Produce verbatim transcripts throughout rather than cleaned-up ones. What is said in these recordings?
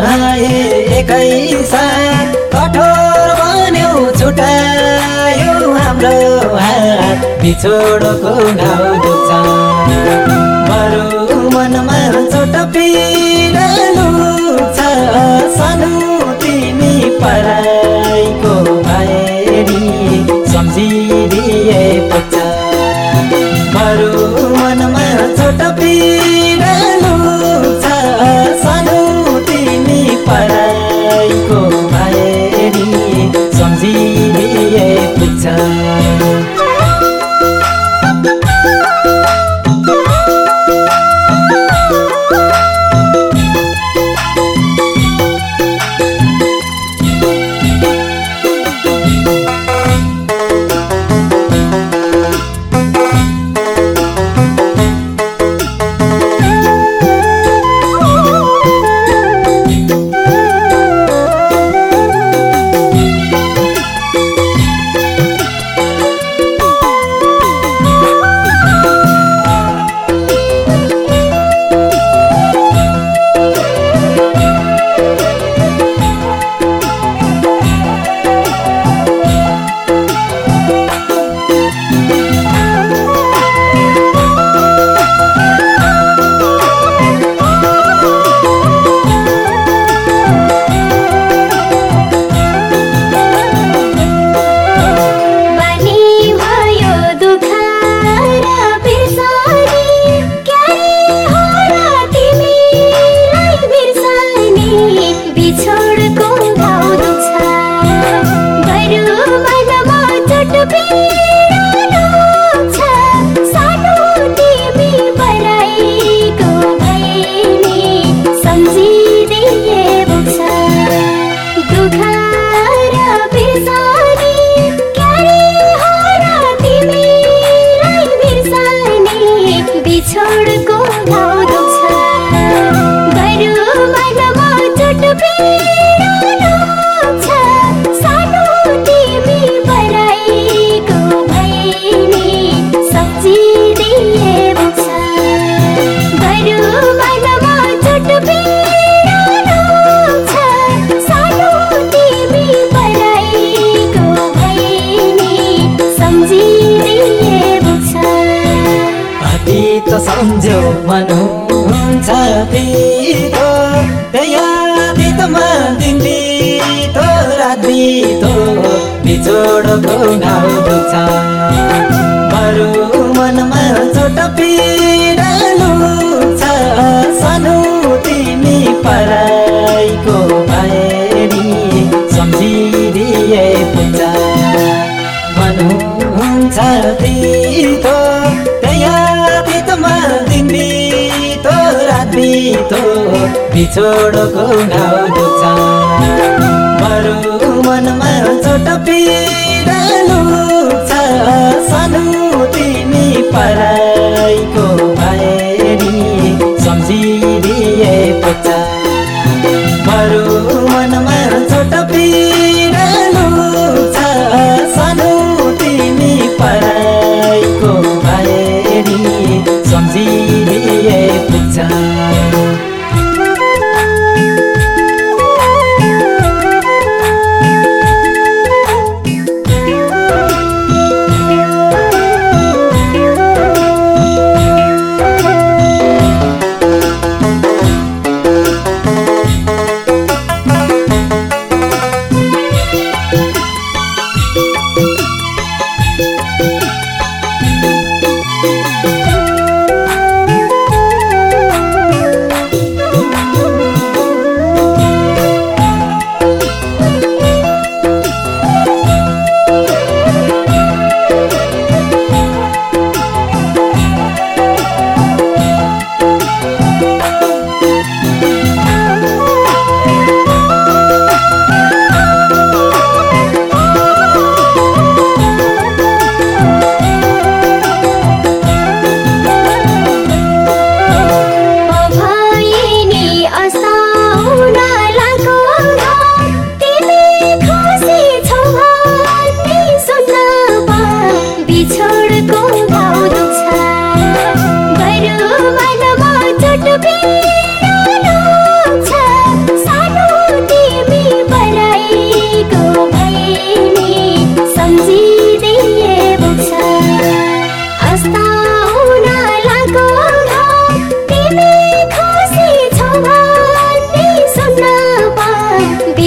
माये एकै साथ कठोर बन्यो छुटायो हाम्रो हात बिछोडको घाउ दुख्छ बरु मनमा चोट पिरालु छ सानो तिमी पराइको भएरी सम्झिदिए पुग्छ बरु मनमा चोट पिरालु छ सानो तिमी पराइको भएरी सम्झिदिए पुग्छ सम्झ्यो मनु हुन्छ पितो त्यहीमा दिन बितो रात बितो बिछोडको घाउ दुख्छ बरु मनमा चोट पिरालु छ सानो तिमी पराइको भएरी सम्झिदिए पुग्छ मनु हुन्छ पितो दिन बितो रात बितो बिछोडको घाउ दुख्छ बरु मनमा चोट पिरालु छ सानो तिमी पराइको भएरी सम्झिदिए पुग्छ बरु मनमा चोट पिरालु छ सानो तिमी पराइको भएरी सम्झिदिए पुग्छ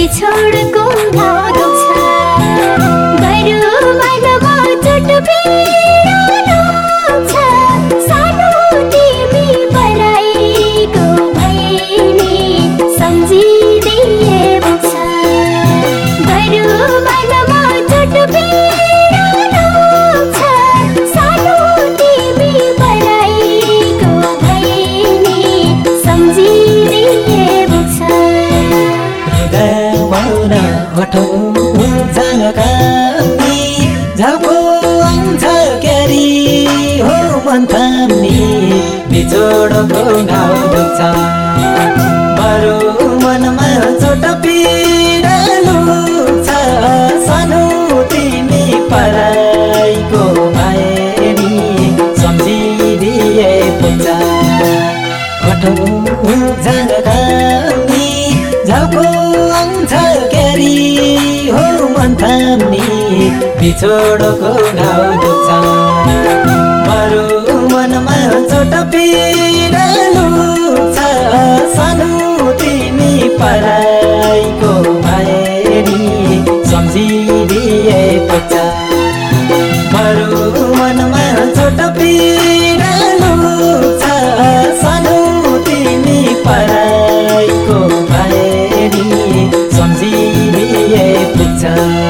बिछोडको घाउ दुख्छ बरु मनमा चोट पीडा छ सानो तिमी पराईको भैनी सम्झिदिए पुग्छ बरु मनमा चोट पीडा छ सानो तिमी पराईको भैनी सम्झिदिए पुग्छ मौन झलकानी झल्को आउँछ क्यारी हो मन थाम्ने बिछोडको घाउ दुख्छ बरु मनमा चोट पीडालु छ सानो तिमी पराईको भएनी सम्झिदिए पुग्छ झलकानी झल्को आउँछ क्यारी हो मन थाम्ने बिछोडको घाउ दुख्छ बरु मनमा चोट पीडालु छ सानो तिमी पराईको भएनी सम्झिदिए पुग्छ बरु मनमा चोट पीडालु छ सानो तिमी पराईको भएनी सम्झिदिए पुग्छ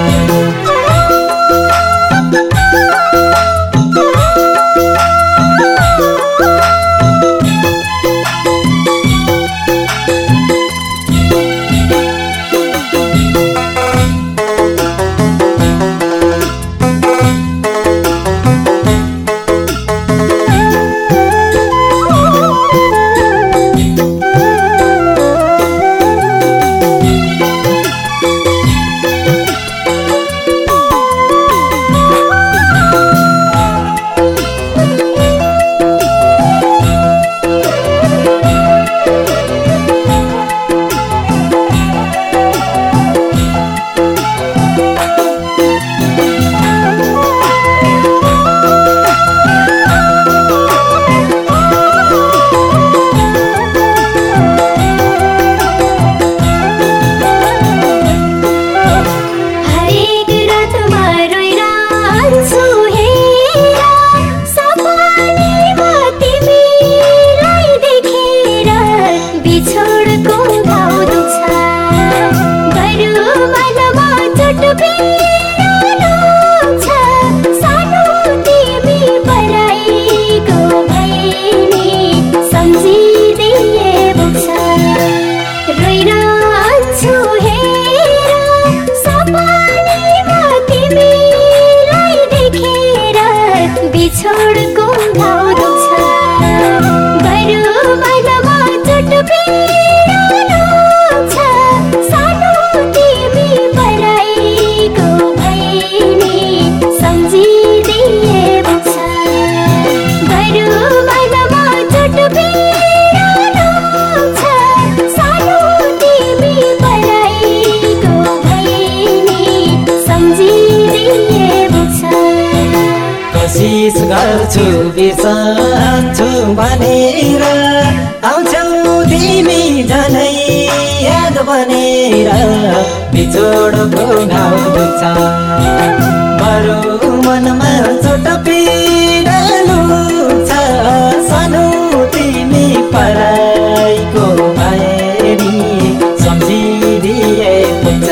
बिछोडको घाउ दुख्छ बरु मनमा चोट पीडा छ सानो तिमी पराईको भैनी सम्झिदिए पुग्छ बरु मनमा चोट पीडा छ सानो तिमी पराईको भैनी सम्झिदिए पुग्छ कोसिस गर्छु बिर्सन्छु भनेर आउँछौ तिमी झनै याद बनेर बिछोडको घाउ दुख्छ बरु मनमा चोट पीडालु छ सानो तिमी पराईको भएनी सम्झिदिए पुग्छ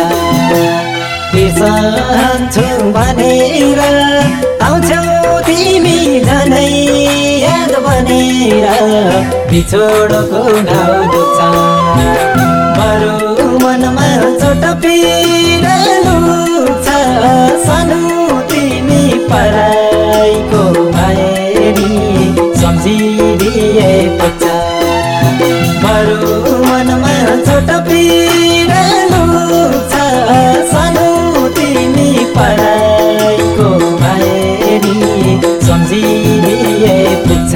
बिर्सन्छु भनेर आउँछौ तिमी झनै याद बनेर बिछोडको घाउ दुख्छ बरु मनमा चोट पीडालु छ सानो तिमी पराईको भएनी सम्झिदिए पुग्छ बरु मनमा चोट पीडालु छ सानो तिमी पराईको भएनी सम्झिदिए पुग्छ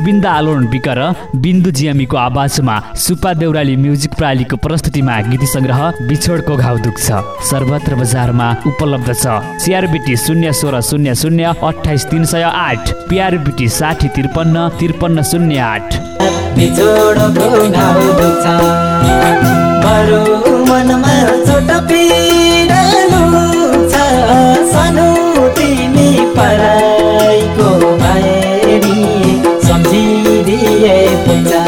गोविन्द आलोन बिकर बिन्दु जियामीको आवाजमा सुपा देउराली म्युजिक प्रालीको प्रस्तुतिमा गीत सङ्ग्रह बिछोडको घाउ दुख्छ सर्वत्र बजारमा उपलब्ध छ। सिआरबिटी शून्य सोह्र शून्य शून्य अठाइस तिन सय आठ, पिआरबिटी साठी त्रिपन्न त्रिपन्न शून्य आठ। बिछोडको घाउ दुख्छ बरु मनमा चोट पिरालु छ सानो तिमी पराईको भएरी सम्झिदिए पुग्छ।